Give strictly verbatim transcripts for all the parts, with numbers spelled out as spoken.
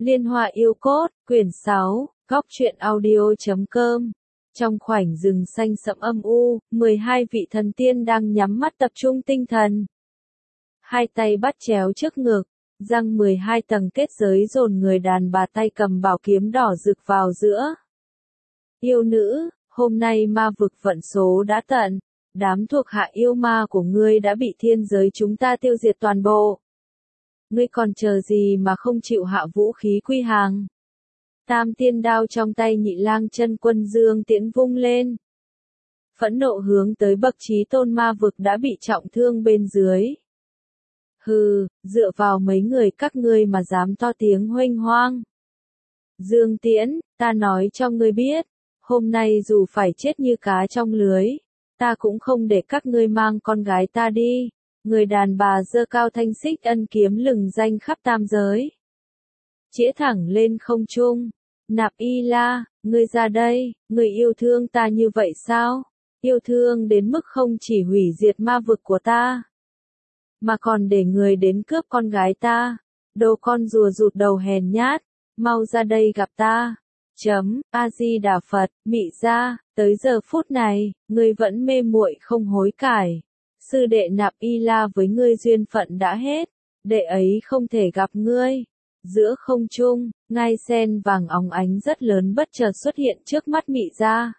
Liên Hoa Yêu Cốt, quyển sáu, góc truyện audio chấm com. Trong khoảnh rừng xanh sẫm âm u, mười hai vị thần tiên đang nhắm mắt tập trung tinh thần. Hai tay bắt chéo trước ngực, răng mười hai tầng kết giới dồn người đàn bà tay cầm bảo kiếm đỏ rực vào giữa. Yêu nữ, hôm nay ma vực vận số đã tận, đám thuộc hạ yêu ma của ngươi đã bị thiên giới chúng ta tiêu diệt toàn bộ. Ngươi còn chờ gì mà không chịu hạ vũ khí quy hàng? Tam tiên đao trong tay Nhị Lang Chân Quân dương tiễn vung lên. Phẫn nộ hướng tới bậc chí tôn ma vực đã bị trọng thương bên dưới. Hừ, dựa vào mấy người các ngươi mà dám to tiếng huênh hoang. Dương Tiễn, ta nói cho ngươi biết, hôm nay dù phải chết như cá trong lưới, ta cũng không để các ngươi mang con gái ta đi. Người đàn bà giơ cao thanh xích ân kiếm lừng danh khắp tam giới. Chĩa thẳng lên không trung. Nạp Y La, ngươi ra đây, ngươi yêu thương ta như vậy sao? Yêu thương đến mức không chỉ hủy diệt ma vực của ta, mà còn để người đến cướp con gái ta. Đồ con rùa rụt đầu hèn nhát, mau ra đây gặp ta. Chấm, A-di-đà Phật, Mị Gia, tới giờ phút này, ngươi vẫn mê muội không hối cải. Sư đệ Nạp Y La với ngươi duyên phận đã hết, đệ ấy không thể gặp ngươi. Giữa không trung, ngai sen vàng óng ánh rất lớn bất chợt xuất hiện trước mắt Mị Gia.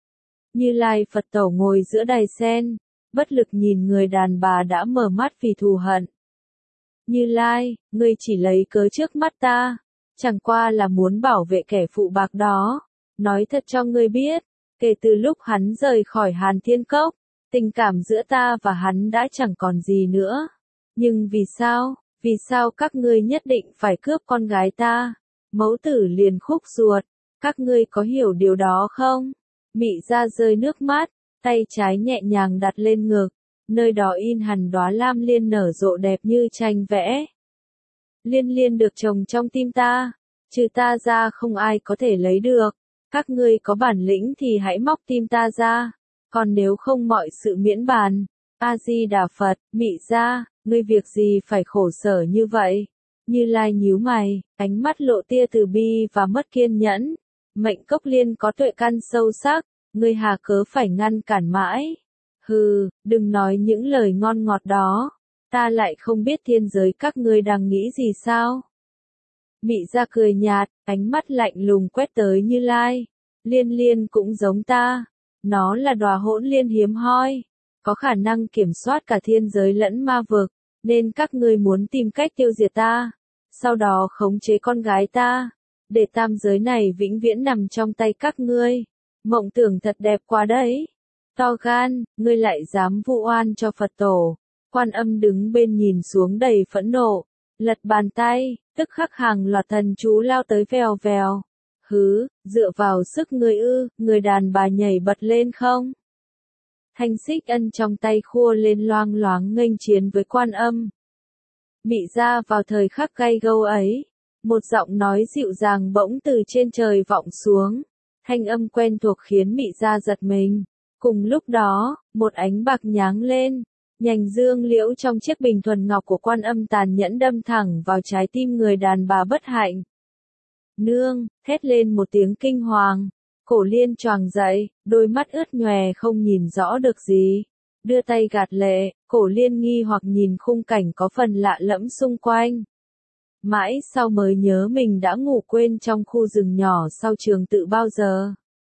Như Lai Phật Tổ ngồi giữa đài sen, bất lực nhìn người đàn bà đã mở mắt vì thù hận. Như Lai, ngươi chỉ lấy cớ trước mắt ta, chẳng qua là muốn bảo vệ kẻ phụ bạc đó. Nói thật cho ngươi biết, kể từ lúc hắn rời khỏi Hàn Thiên Cốc, tình cảm giữa ta và hắn đã chẳng còn gì nữa. Nhưng vì sao, vì sao các ngươi nhất định phải cướp con gái ta? Mẫu tử liền khúc ruột, các ngươi có hiểu điều đó không? Mị Gia rơi nước mắt, tay trái nhẹ nhàng đặt lên ngực, nơi đó in hẳn đóa lam liên nở rộ đẹp như tranh vẽ. Liên liên được trồng trong tim ta, trừ ta ra không ai có thể lấy được. Các ngươi có bản lĩnh thì hãy móc tim ta ra, còn nếu không mọi sự miễn bàn. A-di-đà Phật, Mị Gia, ngươi việc gì phải khổ sở như vậy? Như Lai nhíu mày, ánh mắt lộ tia từ bi và mất kiên nhẫn. Mệnh Cốc Liên có tuệ căn sâu sắc, ngươi hà cớ phải ngăn cản mãi? Hừ, đừng nói những lời ngon ngọt đó, ta lại không biết thiên giới các ngươi đang nghĩ gì sao? Mị Gia cười nhạt, ánh mắt lạnh lùng quét tới Như Lai. Liên liên cũng giống ta, nó là đóa hỗn liên hiếm hoi, có khả năng kiểm soát cả thiên giới lẫn ma vực, nên các ngươi muốn tìm cách tiêu diệt ta, sau đó khống chế con gái ta, để tam giới này vĩnh viễn nằm trong tay các ngươi. Mộng tưởng thật đẹp quá đấy. To gan, ngươi lại dám vu oan cho Phật Tổ. Quan Âm đứng bên nhìn xuống đầy phẫn nộ, lật bàn tay, tức khắc hàng loạt thần chú lao tới vèo vèo. Hứ, dựa vào sức ngươi ư? Người đàn bà nhảy bật lên không? Thanh xích ân trong tay khua lên loang loáng nghênh chiến với Quan Âm. Mị Gia vào thời khắc gay gâu ấy, một giọng nói dịu dàng bỗng từ trên trời vọng xuống. Thanh âm quen thuộc khiến Mị Gia giật mình. Cùng lúc đó, một ánh bạc nháng lên, nhành dương liễu trong chiếc bình thuần ngọc của Quan Âm tàn nhẫn đâm thẳng vào trái tim người đàn bà bất hạnh. Nương, thét lên một tiếng kinh hoàng. Cổ Liên choàng dậy, đôi mắt ướt nhòe không nhìn rõ được gì. Đưa tay gạt lệ, Cổ Liên nghi hoặc nhìn khung cảnh có phần lạ lẫm xung quanh. Mãi sau mới nhớ mình đã ngủ quên trong khu rừng nhỏ sau trường tự bao giờ.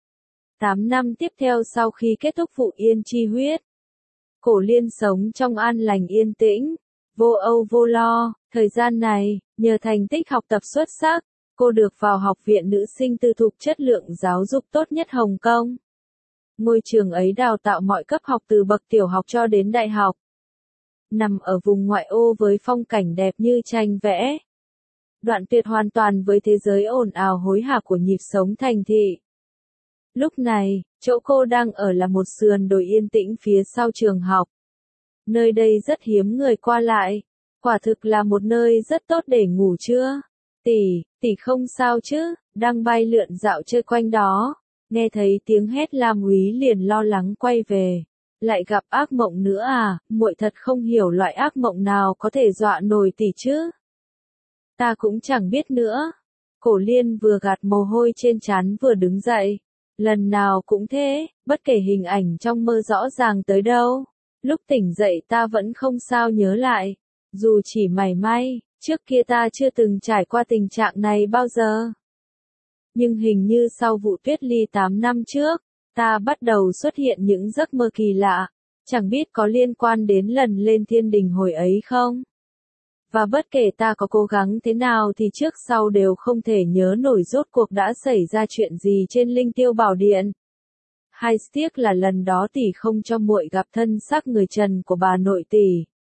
Tám năm tiếp theo sau khi kết thúc vụ Yên Chi Huyết, Cổ Liên sống trong an lành yên tĩnh, vô âu vô lo. Thời gian này, nhờ thành tích học tập xuất sắc, cô được vào học viện nữ sinh tư thục chất lượng giáo dục tốt nhất Hồng Kông. Ngôi trường ấy đào tạo mọi cấp học từ bậc tiểu học cho đến đại học. Nằm ở vùng ngoại ô với phong cảnh đẹp như tranh vẽ. Đoạn tuyệt hoàn toàn với thế giới ồn ào hối hả của nhịp sống thành thị. Lúc này, chỗ cô đang ở là một sườn đồi yên tĩnh phía sau trường học. Nơi đây rất hiếm người qua lại. Quả thực là một nơi rất tốt để ngủ trưa. Tỷ, tỷ không sao chứ? Đang bay lượn dạo chơi quanh đó. Nghe thấy tiếng hét Lam Úy liền lo lắng quay về. Lại gặp ác mộng nữa à? Muội thật không hiểu loại ác mộng nào có thể dọa nổi tỷ chứ. Ta cũng chẳng biết nữa. Cổ Liên vừa gạt mồ hôi trên trán vừa đứng dậy. Lần nào cũng thế, bất kể hình ảnh trong mơ rõ ràng tới đâu. Lúc tỉnh dậy ta vẫn không sao nhớ lại. Dù chỉ mảy may, trước kia ta chưa từng trải qua tình trạng này bao giờ. Nhưng hình như sau vụ Tuyết Ly tám năm trước, ta bắt đầu xuất hiện những giấc mơ kỳ lạ. Chẳng biết có liên quan đến lần lên thiên đình hồi ấy không? Và bất kể ta có cố gắng thế nào thì trước sau đều không thể nhớ nổi rốt cuộc đã xảy ra chuyện gì trên Linh Tiêu Bảo Điện. Hay tiếc là lần đó tỷ không cho muội gặp thân xác người trần của bà nội tỷ.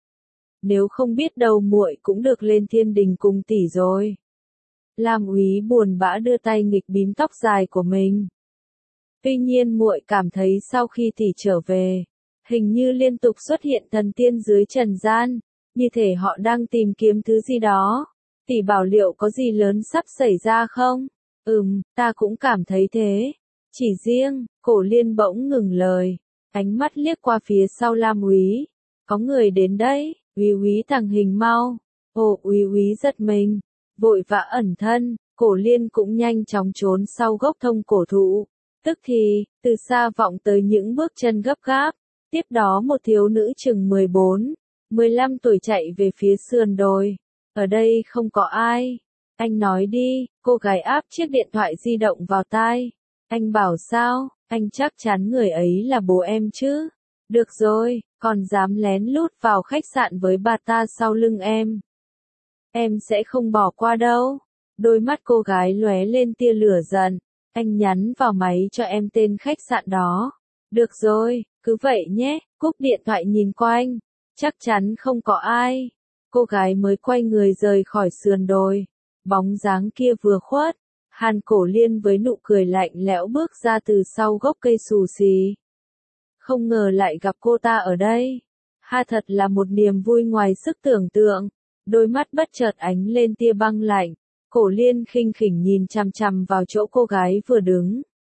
Nếu không biết đâu muội cũng được lên thiên đình cùng tỷ rồi. Lam Úy buồn bã đưa tay nghịch bím tóc dài của mình. Tuy nhiên muội cảm thấy sau khi tỷ trở về, hình như liên tục xuất hiện thần tiên dưới trần gian, như thể họ đang tìm kiếm thứ gì đó. Tỷ bảo liệu có gì lớn sắp xảy ra không? Ừm, ta cũng cảm thấy thế. Chỉ riêng, Cổ Liên bỗng ngừng lời, ánh mắt liếc qua phía sau Lam Úy. Có người đến đấy, Úy Úy thằng hình mau. Ồ, Úy Úy giật mình, vội vã ẩn thân. Cổ Liên cũng nhanh chóng trốn sau gốc thông cổ thụ. Tức thì, từ xa vọng tới những bước chân gấp gáp. Tiếp đó một thiếu nữ chừng mười bốn, mười lăm tuổi chạy về phía sườn đồi. Ở đây không có ai. Anh nói đi. Cô gái áp chiếc điện thoại di động vào tai. Anh bảo sao? Anh chắc chắn người ấy là bố em chứ? Được rồi, còn dám lén lút vào khách sạn với bà ta sau lưng em. Em sẽ không bỏ qua đâu. Đôi mắt cô gái lóe lên tia lửa giận. Anh nhắn vào máy cho em tên khách sạn đó. Được rồi, cứ vậy nhé. Cúp điện thoại nhìn quanh. Chắc chắn không có ai. Cô gái mới quay người rời khỏi sườn đồi. Bóng dáng kia vừa khuất. Hàn Cổ Liên với nụ cười lạnh lẽo bước ra từ sau gốc cây xù xì. Không ngờ lại gặp cô ta ở đây. Ha, thật là một niềm vui ngoài sức tưởng tượng. Đôi mắt bất chợt ánh lên tia băng lạnh. Cổ Liên khinh khỉnh nhìn chằm chằm vào chỗ cô gái vừa đứng.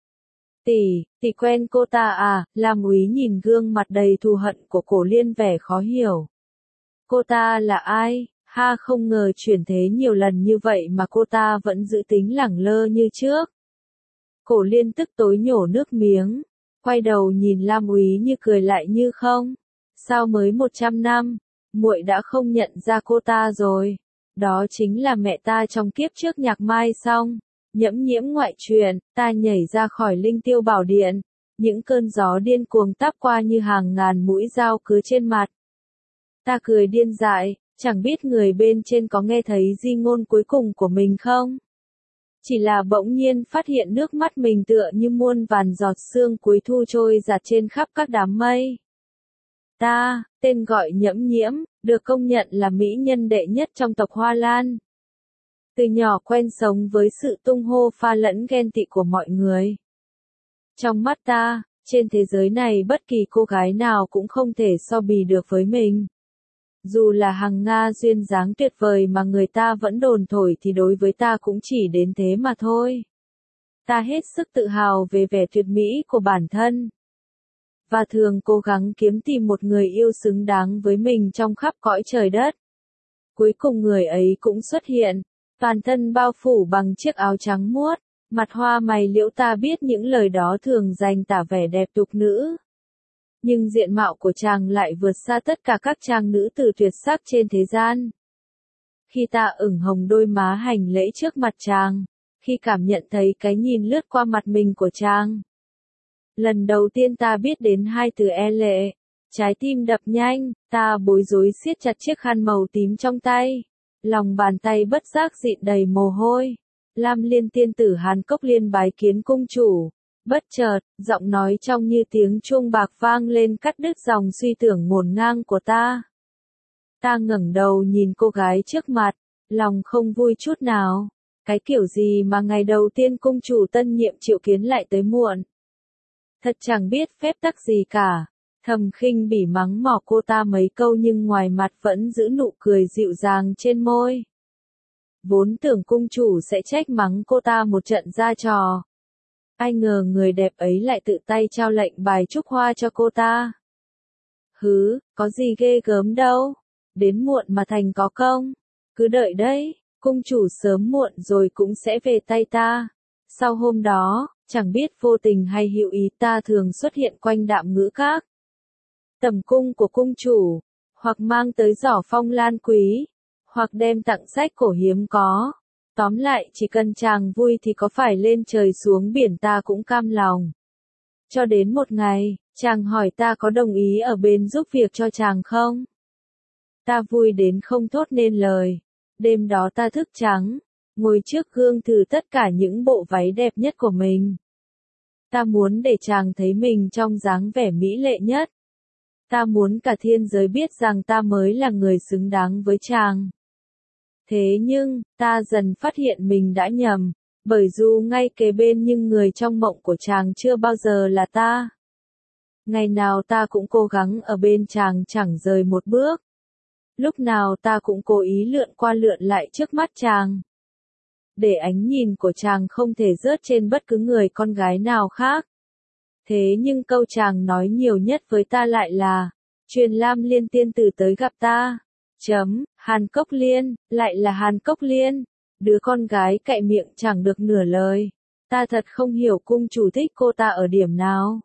Tỷ, tỷ quen cô ta à? Lam Úy nhìn gương mặt đầy thù hận của Cổ Liên vẻ khó hiểu. Cô ta là ai? Ha, không ngờ chuyển thế nhiều lần như vậy mà cô ta vẫn giữ tính lẳng lơ như trước. Cổ Liên tức tối nhổ nước miếng, quay đầu nhìn Lam Úy như cười lại như không. Sao mới một trăm năm, muội đã không nhận ra cô ta rồi? Đó chính là mẹ ta trong kiếp trước Nhạc Mai xong. Nhẫm nhiễm ngoại truyền, ta nhảy ra khỏi Linh Tiêu Bảo Điện. Những cơn gió điên cuồng táp qua như hàng ngàn mũi dao cứa trên mặt. Ta cười điên dại, chẳng biết người bên trên có nghe thấy di ngôn cuối cùng của mình không? Chỉ là bỗng nhiên phát hiện nước mắt mình tựa như muôn vàn giọt sương cuối thu trôi dạt trên khắp các đám mây. Ta, tên gọi Nhẫm nhiễm, được công nhận là mỹ nhân đệ nhất trong tộc Hoa Lan. Từ nhỏ quen sống với sự tung hô pha lẫn ghen tị của mọi người. Trong mắt ta, trên thế giới này bất kỳ cô gái nào cũng không thể so bì được với mình. Dù là hằng Nga duyên dáng tuyệt vời mà người ta vẫn đồn thổi thì đối với ta cũng chỉ đến thế mà thôi. Ta hết sức tự hào về vẻ tuyệt mỹ của bản thân. Và thường cố gắng kiếm tìm một người yêu xứng đáng với mình trong khắp cõi trời đất. Cuối cùng người ấy cũng xuất hiện. Toàn thân bao phủ bằng chiếc áo trắng muốt, mặt hoa mày liễu, ta biết những lời đó thường dành tả vẻ đẹp tục nữ. Nhưng diện mạo của chàng lại vượt xa tất cả các trang nữ tử tuyệt sắc trên thế gian. Khi ta ửng hồng đôi má hành lễ trước mặt chàng, khi cảm nhận thấy cái nhìn lướt qua mặt mình của chàng. Lần đầu tiên ta biết đến hai từ e lệ, trái tim đập nhanh, ta bối rối siết chặt chiếc khăn màu tím trong tay. Lòng bàn tay bất giác dịn đầy mồ hôi. Lam Liên tiên tử Hàn Cốc Liên bái kiến cung chủ. Bất chợt, giọng nói trong như tiếng chuông bạc vang lên cắt đứt dòng suy tưởng ngổn ngang của ta. Ta ngẩng đầu nhìn cô gái trước mặt, lòng không vui chút nào. Cái kiểu gì mà ngày đầu tiên cung chủ tân nhiệm triệu kiến lại tới muộn. Thật chẳng biết phép tắc gì cả. Thầm khinh bỉ mắng mỏ cô ta mấy câu nhưng ngoài mặt vẫn giữ nụ cười dịu dàng trên môi. Vốn tưởng cung chủ sẽ trách mắng cô ta một trận ra trò. Ai ngờ người đẹp ấy lại tự tay trao lệnh bài chúc hoa cho cô ta. Hứ, có gì ghê gớm đâu. Đến muộn mà thành có công. Cứ đợi đấy, cung chủ sớm muộn rồi cũng sẽ về tay ta. Sau hôm đó, chẳng biết vô tình hay hữu ý ta thường xuất hiện quanh Đạm Ngữ Các. Tầm cung của cung chủ, hoặc mang tới giỏ phong lan quý, hoặc đem tặng sách cổ hiếm có. Tóm lại chỉ cần chàng vui thì có phải lên trời xuống biển ta cũng cam lòng. Cho đến một ngày, chàng hỏi ta có đồng ý ở bên giúp việc cho chàng không? Ta vui đến không thốt nên lời. Đêm đó ta thức trắng, ngồi trước gương thử tất cả những bộ váy đẹp nhất của mình. Ta muốn để chàng thấy mình trong dáng vẻ mỹ lệ nhất. Ta muốn cả thiên giới biết rằng ta mới là người xứng đáng với chàng. Thế nhưng, ta dần phát hiện mình đã nhầm, bởi dù ngay kế bên nhưng người trong mộng của chàng chưa bao giờ là ta. Ngày nào ta cũng cố gắng ở bên chàng chẳng rời một bước. Lúc nào ta cũng cố ý lượn qua lượn lại trước mắt chàng. Để ánh nhìn của chàng không thể rớt trên bất cứ người con gái nào khác. Thế nhưng câu chàng nói nhiều nhất với ta lại là, truyền Lam Liên tiên tử tới gặp ta. Chấm, Hàn Cốc Liên, lại là Hàn Cốc Liên. Đứa con gái cạy miệng chẳng được nửa lời. Ta thật không hiểu cung chủ thích cô ta ở điểm nào.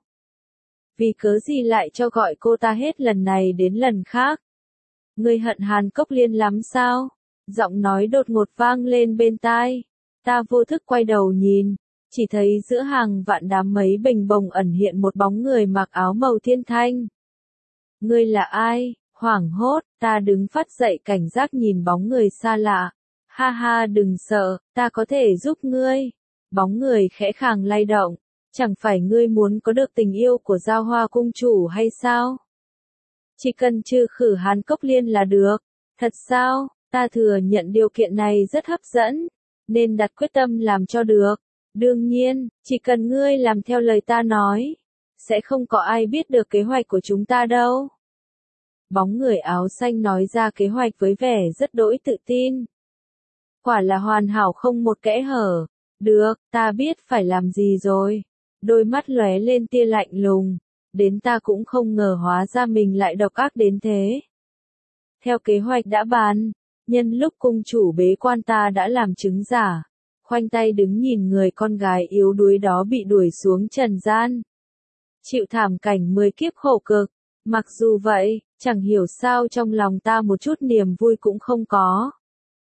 Vì cớ gì lại cho gọi cô ta hết lần này đến lần khác. Ngươi hận Hàn Cốc Liên lắm sao? Giọng nói đột ngột vang lên bên tai. Ta vô thức quay đầu nhìn, chỉ thấy giữa hàng vạn đám mây bình bồng ẩn hiện một bóng người mặc áo màu thiên thanh. Ngươi là ai? Hoảng hốt, ta đứng phát dậy cảnh giác nhìn bóng người xa lạ. Ha ha đừng sợ, ta có thể giúp ngươi. Bóng người khẽ khàng lay động. Chẳng phải ngươi muốn có được tình yêu của Giao Hoa cung chủ hay sao? Chỉ cần trừ khử Hàn Cốc Liên là được. Thật sao? Ta thừa nhận điều kiện này rất hấp dẫn, nên đặt quyết tâm làm cho được. Đương nhiên, chỉ cần ngươi làm theo lời ta nói, sẽ không có ai biết được kế hoạch của chúng ta đâu. Bóng người áo xanh nói ra kế hoạch với vẻ rất đỗi tự tin. Quả là hoàn hảo không một kẽ hở. Được, ta biết phải làm gì rồi. Đôi mắt lóe lên tia lạnh lùng. Đến ta cũng không ngờ hóa ra mình lại độc ác đến thế. Theo kế hoạch đã bàn, nhân lúc cung chủ bế quan ta đã làm chứng giả. Khoanh tay đứng nhìn người con gái yếu đuối đó bị đuổi xuống trần gian. Chịu thảm cảnh mười kiếp khổ cực. Mặc dù vậy, chẳng hiểu sao trong lòng ta một chút niềm vui cũng không có.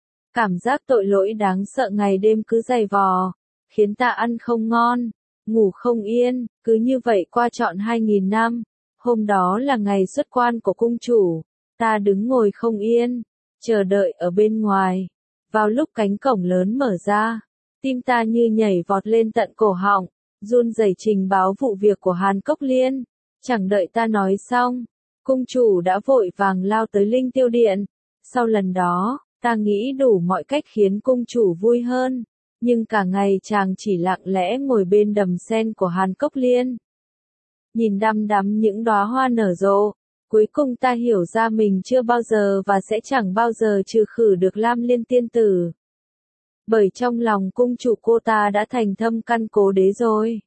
Cảm giác tội lỗi đáng sợ ngày đêm cứ dày vò, khiến ta ăn không ngon, ngủ không yên, cứ như vậy qua trọn hai nghìn năm. Hôm đó là ngày xuất quan của cung chủ, ta đứng ngồi không yên, chờ đợi ở bên ngoài. Vào lúc cánh cổng lớn mở ra, tim ta như nhảy vọt lên tận cổ họng, run rẩy trình báo vụ việc của Hàn Cốc Liên. Chẳng đợi ta nói xong, cung chủ đã vội vàng lao tới Linh Tiêu Điện. Sau lần đó, ta nghĩ đủ mọi cách khiến cung chủ vui hơn, nhưng cả ngày chàng chỉ lặng lẽ ngồi bên đầm sen của Hàn Cốc Liên. Nhìn đăm đắm những đóa hoa nở rộ, cuối cùng ta hiểu ra mình chưa bao giờ và sẽ chẳng bao giờ trừ khử được Lam Liên tiên tử. Bởi trong lòng cung chủ cô ta đã thành thâm căn cố đế rồi.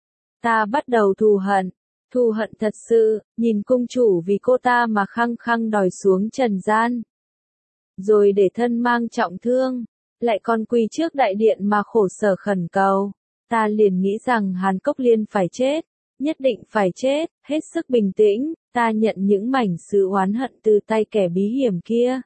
Ta bắt đầu thù hận. Thù hận thật sự, nhìn cung chủ vì cô ta mà khăng khăng đòi xuống trần gian. Rồi để thân mang trọng thương, lại còn quỳ trước đại điện mà khổ sở khẩn cầu. Ta liền nghĩ rằng Hàn Cốc Liên phải chết, nhất định phải chết, hết sức bình tĩnh, ta nhận những mảnh sự oán hận từ tay kẻ bí hiểm kia.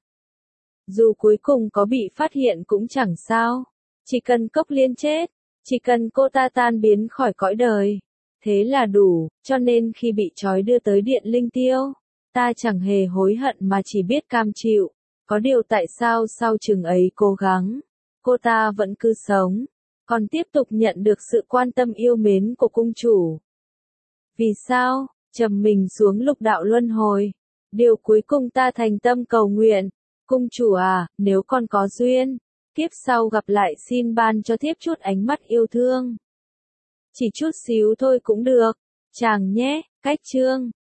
Dù cuối cùng có bị phát hiện cũng chẳng sao, chỉ cần Cốc Liên chết, chỉ cần cô ta tan biến khỏi cõi đời. Thế là đủ, cho nên khi bị trói đưa tới điện Linh Tiêu, ta chẳng hề hối hận mà chỉ biết cam chịu. Có điều tại sao sau chừng ấy cố gắng, cô ta vẫn cứ sống, còn tiếp tục nhận được sự quan tâm yêu mến của cung chủ. Vì sao? Trầm mình xuống lục đạo luân hồi. Điều cuối cùng ta thành tâm cầu nguyện. Cung chủ à, nếu con có duyên, kiếp sau gặp lại xin ban cho thiếp chút ánh mắt yêu thương. Chỉ chút xíu thôi cũng được. Chàng nhé, cách chương.